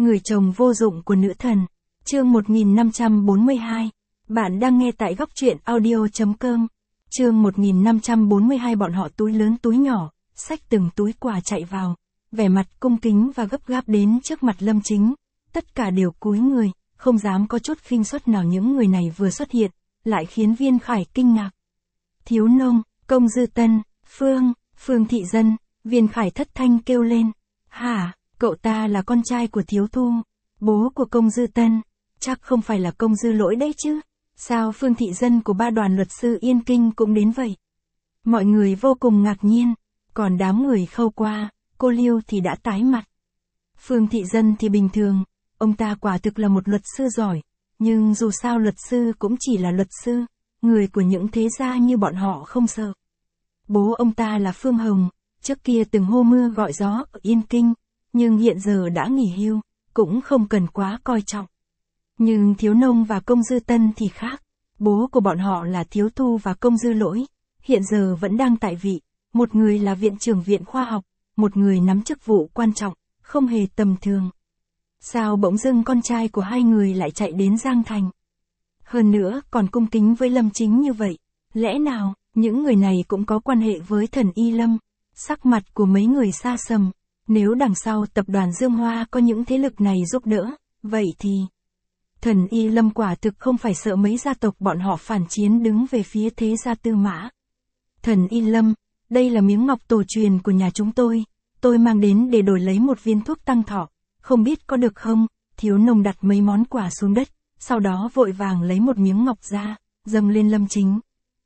Người chồng vô dụng của nữ thần. Chương 1542. Bạn đang nghe tại góc truyện audio.com. Chương 1542. Bọn họ túi lớn túi nhỏ, xách từng túi quà chạy vào, vẻ mặt cung kính và gấp gáp đến trước mặt Lâm Chính. Tất cả đều cúi người, không dám có chút khinh suất nào. Những người này vừa xuất hiện, lại khiến Viên Khải kinh ngạc. Thiếu Nông, Công Dư Tân, Phương Thị Dân, Viên Khải thất thanh kêu lên. Hả, cậu ta là con trai của Thiếu Thu, bố của Công Dư Tân, chắc không phải là Công Dư Lỗi đấy chứ? Sao Phương Thị Dân của ba đoàn luật sư Yên Kinh cũng đến vậy? Mọi người vô cùng ngạc nhiên, còn đám người Khâu Qua, cô Liêu thì đã tái mặt. Phương Thị Dân thì bình thường, ông ta quả thực là một luật sư giỏi, nhưng dù sao luật sư cũng chỉ là luật sư, người của những thế gia như bọn họ không sợ. Bố ông ta là Phương Hồng, trước kia từng hô mưa gọi gió ở Yên Kinh, nhưng hiện giờ đã nghỉ hưu, cũng không cần quá coi trọng. Nhưng Thiếu Nông và Công Dư Tân thì khác, bố của bọn họ là Thiếu Thu và Công Dư Lỗi, hiện giờ vẫn đang tại vị, một người là viện trưởng viện khoa học, một người nắm chức vụ quan trọng, không hề tầm thường. Sao bỗng dưng con trai của hai người lại chạy đến Giang Thành? Hơn nữa còn cung kính với Lâm Chính như vậy, lẽ nào những người này cũng có quan hệ với Thần Y Lâm? Sắc mặt của mấy người xa sầm, nếu đằng sau tập đoàn Dương Hoa có những thế lực này giúp đỡ, vậy thì Thần Y Lâm quả thực không phải sợ mấy gia tộc bọn họ phản chiến đứng về phía thế gia Tư Mã. Thần Y Lâm, đây là miếng ngọc tổ truyền của nhà chúng tôi mang đến để đổi lấy một viên thuốc tăng thọ, không biết có được không? Thiếu Nông đặt mấy món quà xuống đất, sau đó vội vàng lấy một miếng ngọc ra, dâng lên Lâm Chính.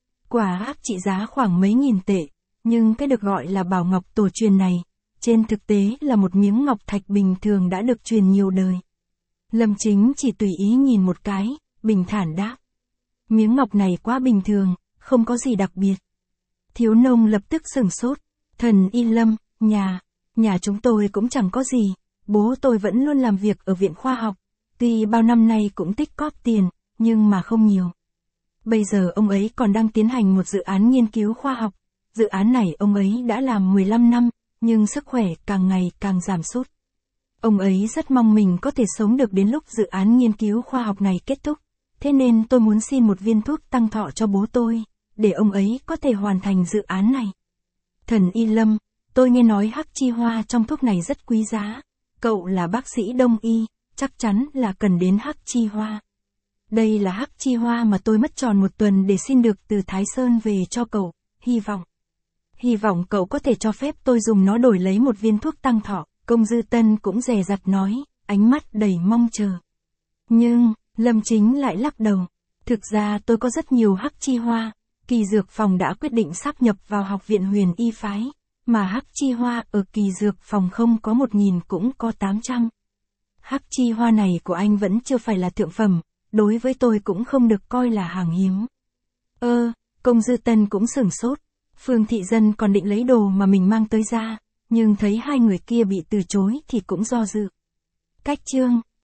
Quả trị giá khoảng mấy nghìn tệ, nhưng cái được gọi là bảo ngọc tổ truyền này, trên thực tế là một miếng ngọc thạch bình thường đã được truyền nhiều đời. Lâm Chính chỉ tùy ý nhìn một cái, bình thản đáp. Miếng ngọc này quá bình thường, không có gì đặc biệt. Thiếu Nông lập tức sửng sốt. Thần Y Lâm, nhà chúng tôi cũng chẳng có gì, bố tôi vẫn luôn làm việc ở viện khoa học, tuy bao năm nay cũng tích cóp tiền, nhưng mà không nhiều. Bây giờ ông ấy còn đang tiến hành một dự án nghiên cứu khoa học, dự án này ông ấy đã làm 15 năm, nhưng sức khỏe càng ngày càng giảm sút. Ông ấy rất mong mình có thể sống được đến lúc dự án nghiên cứu khoa học này kết thúc, thế nên tôi muốn xin một viên thuốc tăng thọ cho bố tôi, để ông ấy có thể hoàn thành dự án này. Thần Y Lâm, tôi nghe nói hắc chi hoa trong thuốc này rất quý giá, cậu là bác sĩ đông y, chắc chắn là cần đến hắc chi hoa. Đây là hắc chi hoa mà tôi mất tròn một tuần để xin được từ Thái Sơn về cho cậu, hy vọng cậu có thể cho phép tôi dùng nó đổi lấy một viên thuốc tăng thọ. Công Dư Tân cũng dè dặt nói, ánh mắt đầy mong chờ. Nhưng, Lâm Chính lại lắc đầu. Thực ra tôi có rất nhiều hắc chi hoa, Kỳ Dược Phòng đã quyết định sáp nhập vào Học viện Huyền Y Phái, mà hắc chi hoa ở Kỳ Dược Phòng không có 1000 cũng có 800. Hắc chi hoa này của anh vẫn chưa phải là thượng phẩm, đối với tôi cũng không được coi là hàng hiếm. Công Dư Tân cũng sửng sốt. Phương Thị Dân còn định lấy đồ mà mình mang tới ra, nhưng thấy hai người kia bị từ chối thì cũng do dự. Cách chương